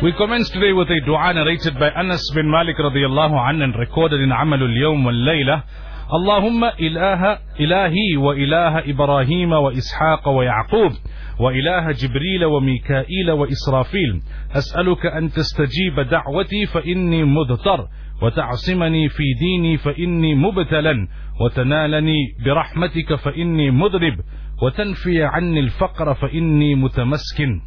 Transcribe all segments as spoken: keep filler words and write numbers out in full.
We commence today with a dua narrated by Anas bin Malik radiyallahu anhu and recorded in Amalul Yawm wal Layla. Allahumma ilaha ilahi wa ilaha Ibrahim wa Ishaq wa Yaqub wa ilaha Jibreel wa Mikail wa Israfil. As'aluka an tastajiba da'wati fa inni mudtar wa ta'simani fi dini fa inni mubtalan wa tanalani bi rahmatika fa inni mudrib wa tanfiya anni al-faqra fa inni mutamaskin.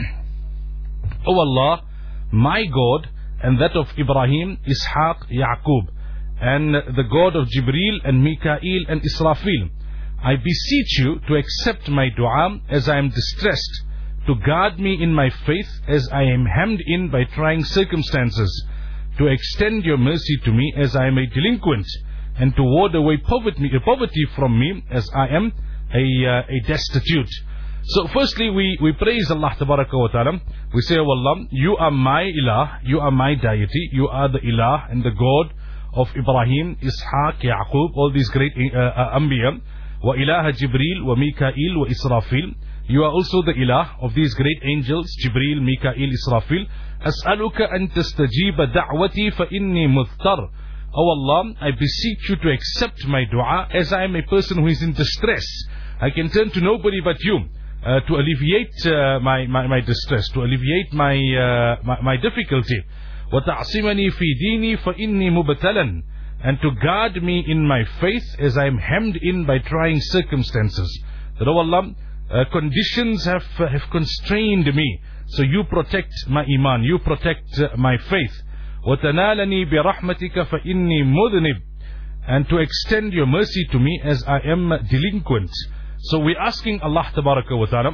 O Allah, my God and that of Ibrahim, Ishaq, Yaqub, and the God of Jibreel and Mikail and Israfil, I beseech you to accept my dua as I am distressed, to guard me in my faith as I am hemmed in by trying circumstances, to extend your mercy to me as I am a delinquent, and to ward away poverty, poverty from me as I am a, uh, a destitute. So firstly, we, we praise Allah Tabaraka wa Ta'ala. We say, oh Allah, you are my ilah, you are my deity, you are the ilah and the God of Ibrahim, Ishaq, Yaqub, all these great uh, uh, Anbiya. Wa ilaha Jibreel, wa Mikail, wa Israfil. You are also the ilah of these great angels, Jibreel, Mikail, Israfil. As'aluka an tastajiba da'wati fa inni mudtar. Oh Allah, I beseech you to accept my dua as I am a person who is in distress. I can turn to nobody but you. Uh, to alleviate uh, my, my, my distress, to alleviate my, uh, my, my difficulty. وَتَعْصِمَنِي فِي دِينِي فَإِنِّي مُبْتَلًا. And to guard me in my faith as I am hemmed in by trying circumstances. That, oh Allah, uh, conditions have, uh, have constrained me. So you protect my iman, you protect uh, my faith. وَتَنَالَنِي بِرَحْمَتِكَ فَإِنِّي مُذْنِبْ. And to extend your mercy to me as I am delinquent. So we're asking Allah Tabaraka wa Ta'ala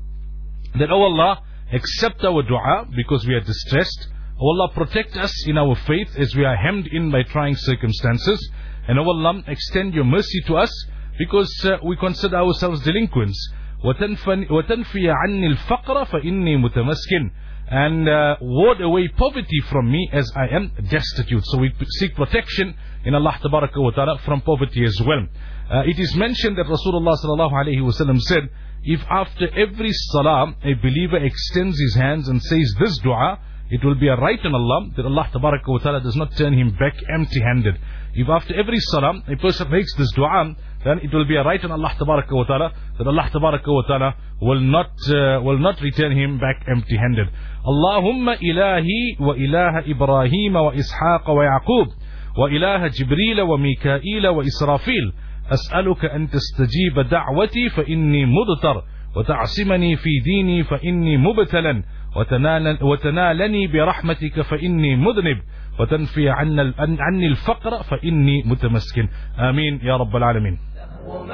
that, oh Allah, accept our dua because we are distressed. Oh Allah, protect us in our faith as we are hemmed in by trying circumstances. And oh Allah, extend your mercy to us because uh, we consider ourselves delinquents. وَتَنْفِيَ عَنِّي الْفَقْرَ فَإِنِّي مُتَمَسْكِنْ. And uh, ward away poverty from me as I am destitute. So we seek protection in Allah Tabaraka wa Ta'ala from poverty as well. Uh, it is mentioned that Rasulullah sallallahu alayhi wa sallam said, if after every salah a believer extends his hands and says this dua, it will be a right on Allah that Allah Tabaraka wa Ta'ala does not turn him back empty-handed. If after every salah a person makes this dua, then it will be a right on Allah Tabaraka wa Ta'ala that Allah Tabaraka wa Ta'ala will not uh, will not return him back empty-handed. Allahumma ilahi wa ilaha Ibrahim wa Ishaq wa Yaqub wa ilaha Jibreel wa Mikail wa Israfil. أسألك أن تستجيب دعوتي فإني مضطر وتعصمني في ديني فإني مبتلا وتنالني برحمتك فإني مذنب وتنفي عني الفقر فإني متمسكن. آمين يا رب العالمين.